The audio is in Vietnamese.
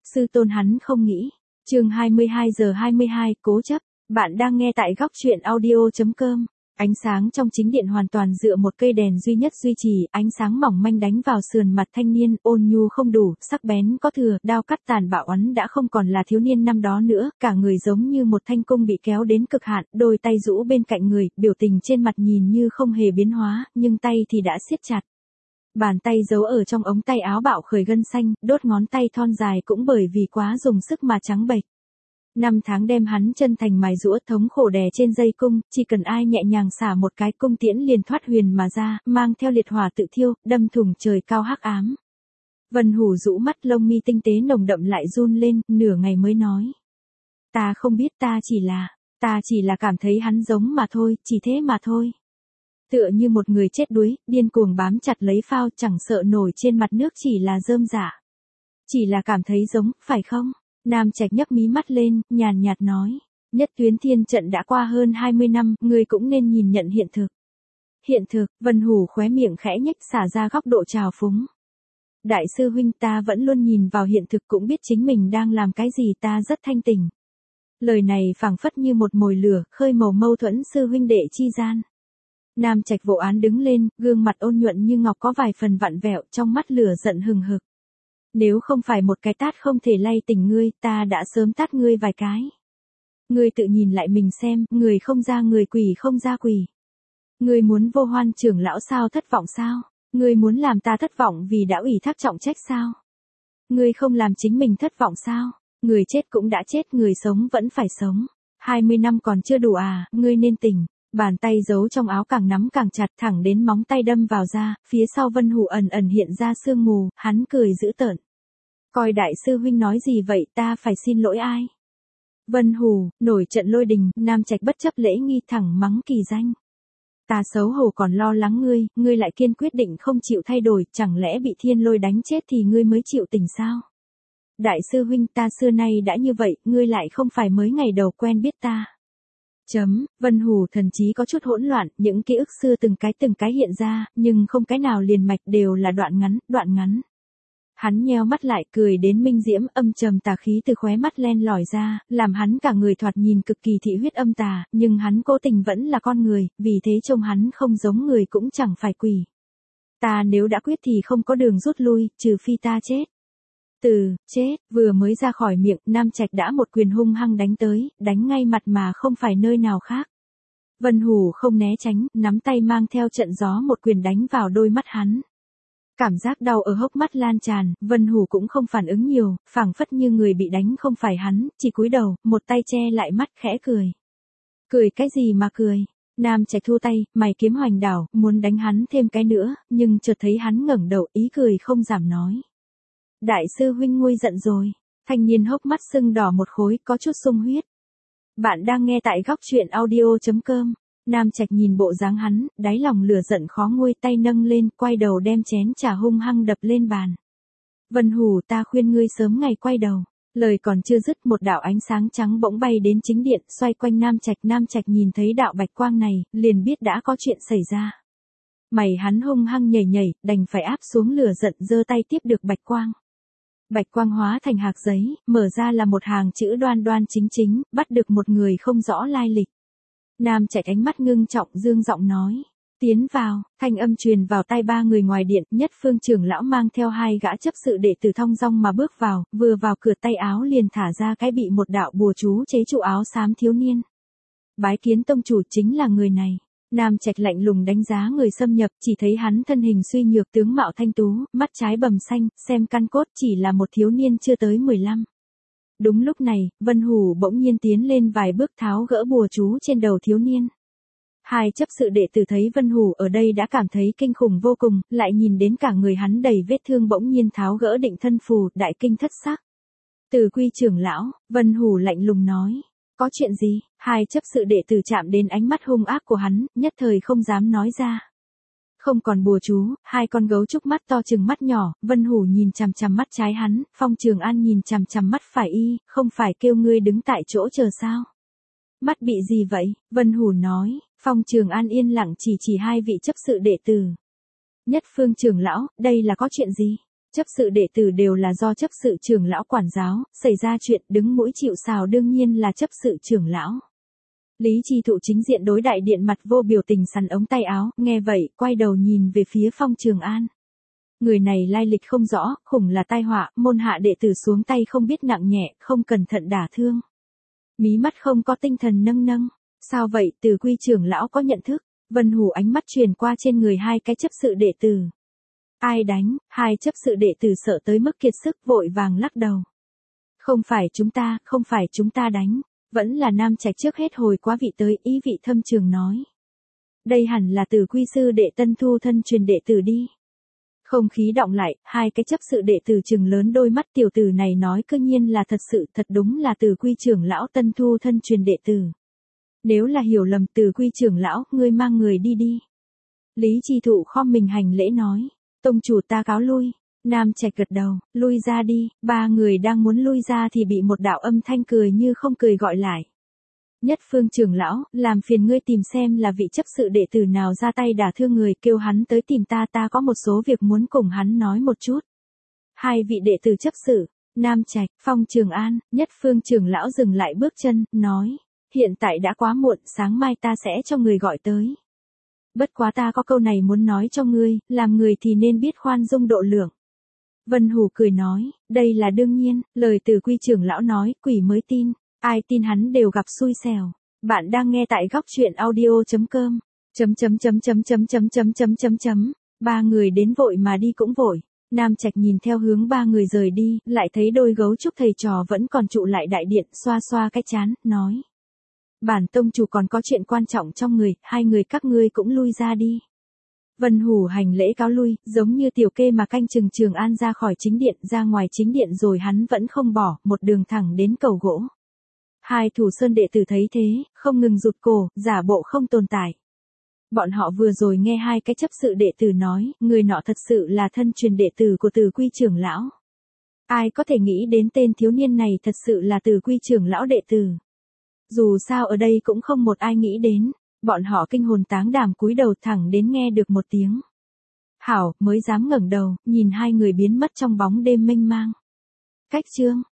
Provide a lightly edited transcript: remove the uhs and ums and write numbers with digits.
Sư tôn hắn không nghĩ. Chương 22:22 cố chấp. Bạn đang nghe tại góc truyện audio.com. Ánh sáng trong chính điện hoàn toàn dựa một cây đèn duy nhất duy trì, ánh sáng mỏng manh đánh vào sườn mặt thanh niên, ôn nhu không đủ, sắc bén có thừa, đao cắt tàn bạo oán đã không còn là thiếu niên năm đó nữa, cả người giống như một thanh cung bị kéo đến cực hạn, đôi tay rũ bên cạnh người, biểu tình trên mặt nhìn như không hề biến hóa, nhưng tay thì đã siết chặt. Bàn tay giấu ở trong ống tay áo bạo khởi gân xanh, đốt ngón tay thon dài cũng bởi vì quá dùng sức mà trắng bệch. 5 tháng đem hắn chân thành mài giũa thống khổ đè trên dây cung, chỉ cần ai nhẹ nhàng xả một cái cung tiễn liền thoát huyền mà ra, mang theo liệt hỏa tự thiêu, đâm thủng trời cao hắc ám. Vân Hủ rũ mắt lông mi tinh tế nồng đậm lại run lên, nửa ngày mới nói. Ta không biết, ta chỉ là cảm thấy hắn giống mà thôi, chỉ thế mà thôi. Tựa như một người chết đuối, điên cuồng bám chặt lấy phao chẳng sợ nổi trên mặt nước chỉ là rơm rả. Chỉ là cảm thấy giống, phải không? Nam Trạch nhấc mí mắt lên, nhàn nhạt nói. Nhất Tuyến Thiên trận đã qua hơn 20 năm, ngươi cũng nên nhìn nhận hiện thực. Hiện thực, Vân Hủ khóe miệng khẽ nhếch xả ra góc độ trào phúng. Đại sư huynh, ta vẫn luôn nhìn vào hiện thực cũng biết chính mình đang làm cái gì, ta rất thanh tỉnh. Lời này phảng phất như một mồi lửa, khơi màu mâu thuẫn sư huynh đệ chi gian. Nam Trạch vô án đứng lên, gương mặt ôn nhuận như ngọc có vài phần vặn vẹo, trong mắt lửa giận hừng hực. Nếu không phải một cái tát không thể lay tỉnh ngươi, ta đã sớm tát ngươi vài cái. Ngươi tự nhìn lại mình xem, người không ra người, quỷ không ra quỷ. Ngươi muốn vô Hoan trưởng lão sao, thất vọng sao? Ngươi muốn làm ta thất vọng vì đã ủy thác trọng trách sao? Ngươi không làm chính mình thất vọng sao? Người chết cũng đã chết, người sống vẫn phải sống. 20 năm còn chưa đủ à, ngươi nên tỉnh. Bàn tay giấu trong áo càng nắm càng chặt, thẳng đến móng tay đâm vào da, phía sau Vân Hủ ẩn ẩn hiện ra sương mù, hắn cười dữ tợn. Coi đại sư huynh nói gì vậy, ta phải xin lỗi ai? Vân Hủ, nổi trận lôi đình, Nam Trạch bất chấp lễ nghi thẳng mắng kỳ danh. Ta xấu hổ còn lo lắng ngươi lại kiên quyết định không chịu thay đổi, chẳng lẽ bị thiên lôi đánh chết thì ngươi mới chịu tỉnh sao? Đại sư huynh, ta xưa nay đã như vậy, ngươi lại không phải mới ngày đầu quen biết ta. Vân Hủ thần trí có chút hỗn loạn, những ký ức xưa từng cái hiện ra, nhưng không cái nào liền mạch, đều là đoạn ngắn. Hắn nheo mắt lại, cười đến minh diễm, âm trầm tà khí từ khóe mắt len lỏi ra, làm hắn cả người thoạt nhìn cực kỳ thị huyết âm tà, nhưng hắn cố tình vẫn là con người, vì thế trông hắn không giống người cũng chẳng phải quỷ. Ta nếu đã quyết thì không có đường rút lui, trừ phi ta chết. Chết, vừa mới ra khỏi miệng, Nam Trạch đã một quyền hung hăng đánh tới, đánh ngay mặt mà không phải nơi nào khác. Vân Hủ không né tránh, nắm tay mang theo trận gió một quyền đánh vào đôi mắt hắn. Cảm giác đau ở hốc mắt lan tràn, Vân Hủ cũng không phản ứng nhiều, phảng phất như người bị đánh không phải hắn, chỉ cúi đầu, một tay che lại mắt khẽ cười. Cười cái gì mà cười? Nam Trạch thu tay, mày kiếm hoành đảo, muốn đánh hắn thêm cái nữa, nhưng chợt thấy hắn ngẩng đầu, ý cười không giảm nói. Đại sư huynh nguôi giận rồi. Thanh niên hốc mắt sưng đỏ một khối, có chút sung huyết. Bạn đang nghe tại góc truyện audio.com. Nam Trạch nhìn bộ dáng hắn, đáy lòng lửa giận khó nguôi, tay nâng lên, quay đầu đem chén trà hung hăng đập lên bàn. Vân Hủ, ta khuyên ngươi sớm ngày quay đầu. Lời còn chưa dứt, một đạo ánh sáng trắng bỗng bay đến chính điện, xoay quanh Nam Trạch. Nam Trạch nhìn thấy đạo bạch quang này, liền biết đã có chuyện xảy ra. Mày hắn hung hăng nhảy, đành phải áp xuống lửa giận, giơ tay tiếp được bạch quang. Bạch quang hóa thành hạc giấy, mở ra là một hàng chữ đoan đoan chính, bắt được một người không rõ lai lịch. Nam Trạch ánh mắt ngưng trọng, dương giọng nói. Tiến vào, thanh âm truyền vào tai ba người ngoài điện, Nhất Phương trưởng lão mang theo 2 gã chấp sự đệ tử thong dong mà bước vào, vừa vào cửa tay áo liền thả ra cái bị một đạo bùa chú chế trụ áo xám thiếu niên. Bái kiến tông chủ, chính là người này. Nam Trạch lạnh lùng đánh giá người xâm nhập, chỉ thấy hắn thân hình suy nhược, tướng mạo thanh tú, mắt trái bầm xanh, xem căn cốt chỉ là một thiếu niên chưa tới 15. Đúng lúc này, Vân Hủ bỗng nhiên tiến lên vài bước tháo gỡ bùa chú trên đầu thiếu niên. 2 chấp sự đệ tử thấy Vân Hủ ở đây đã cảm thấy kinh khủng vô cùng, lại nhìn đến cả người hắn đầy vết thương bỗng nhiên tháo gỡ định thân phù, đại kinh thất sắc. Từ Quy trưởng lão, Vân Hủ lạnh lùng nói. Có chuyện gì? 2 chấp sự đệ tử chạm đến ánh mắt hung ác của hắn, nhất thời không dám nói ra. Không còn bùa chú, 2 con gấu trúc mắt to chừng mắt nhỏ, Vân Hủ nhìn chằm chằm mắt trái hắn, Phong Trường An nhìn chằm chằm mắt phải y, không phải kêu ngươi đứng tại chỗ chờ sao? Mắt bị gì vậy? Vân Hủ nói. Phong Trường An yên lặng chỉ 2 vị chấp sự đệ tử. Nhất Phương trưởng lão, đây là có chuyện gì? Chấp sự đệ tử đều là do chấp sự trưởng lão quản giáo, xảy ra chuyện đứng mũi chịu sào đương nhiên là chấp sự trưởng lão. Lý Chi Thụ chính diện đối đại điện mặt vô biểu tình sắn ống tay áo, nghe vậy, quay đầu nhìn về phía Phong Trường An. Người này lai lịch không rõ, khủng là tai họa, môn hạ đệ tử xuống tay không biết nặng nhẹ, không cẩn thận đả thương. Mí mắt không có tinh thần nâng nâng. Sao vậy, Từ Quy trưởng lão có nhận thức? Vân Hủ ánh mắt truyền qua trên người hai cái chấp sự đệ tử. Ai đánh? Hai chấp sự đệ tử sợ tới mức kiệt sức vội vàng lắc đầu. Không phải chúng ta đánh. Vẫn là Nam Trạch trước hết hồi quá vị tới, ý vị thâm trường nói. Đây hẳn là Từ Quy sư đệ Tân Thu thân truyền đệ tử đi. Không khí động lại, hai cái chấp sự đệ tử trừng lớn đôi mắt, tiểu tử này nói cơ nhiên là thật sự, thật đúng là Từ Quy trưởng lão Tân Thu thân truyền đệ tử. Nếu là hiểu lầm, Từ Quy trưởng lão, ngươi mang người đi đi. Lý Chi Thụ khom mình hành lễ nói, tông chủ ta cáo lui. Nam Trạch gật đầu, lui ra đi. Ba người đang muốn lui ra thì bị một đạo âm thanh cười như không cười gọi lại. Nhất Phương trưởng lão, làm phiền ngươi tìm xem là vị chấp sự đệ tử nào ra tay đả thương người, kêu hắn tới tìm ta, ta có một số việc muốn cùng hắn nói một chút. Hai vị đệ tử chấp sự, Nam Trạch, Phong Trường An, Nhất Phương trưởng lão dừng lại bước chân, nói, hiện tại đã quá muộn, sáng mai ta sẽ cho người gọi tới. Bất quá ta có câu này muốn nói cho ngươi, làm người thì nên biết khoan dung độ lượng. Vân Hủ cười nói, đây là đương nhiên, lời Từ Quy trưởng lão nói, quỷ mới tin, ai tin hắn đều gặp xui xẻo. Bạn đang nghe tại góc truyện audio.com. Ba người đến vội mà đi cũng vội. Nam Trạch nhìn theo hướng ba người rời đi, lại thấy đôi gấu trúc thầy trò vẫn còn trụ lại đại điện, xoa xoa cái trán, nói. Bản tông chủ còn có chuyện quan trọng trong người, hai người các ngươi cũng lui ra đi. Vân Hủ hành lễ cáo lui, giống như tiểu kê mà canh chừng Trường An ra khỏi chính điện, ra ngoài chính điện rồi hắn vẫn không bỏ, một đường thẳng đến cầu gỗ. Hai Thủ Sơn đệ tử thấy thế, không ngừng rụt cổ, giả bộ không tồn tại. Bọn họ vừa rồi nghe hai cái chấp sự đệ tử nói, người nọ thật sự là thân truyền đệ tử của Từ Quy trưởng lão. Ai có thể nghĩ đến tên thiếu niên này thật sự là Từ Quy trưởng lão đệ tử. Dù sao ở đây cũng không một ai nghĩ đến. Bọn họ kinh hồn táng đảm cúi đầu thẳng đến nghe được một tiếng. Hảo, mới dám ngẩng đầu, nhìn hai người biến mất trong bóng đêm mênh mang. Cách chương.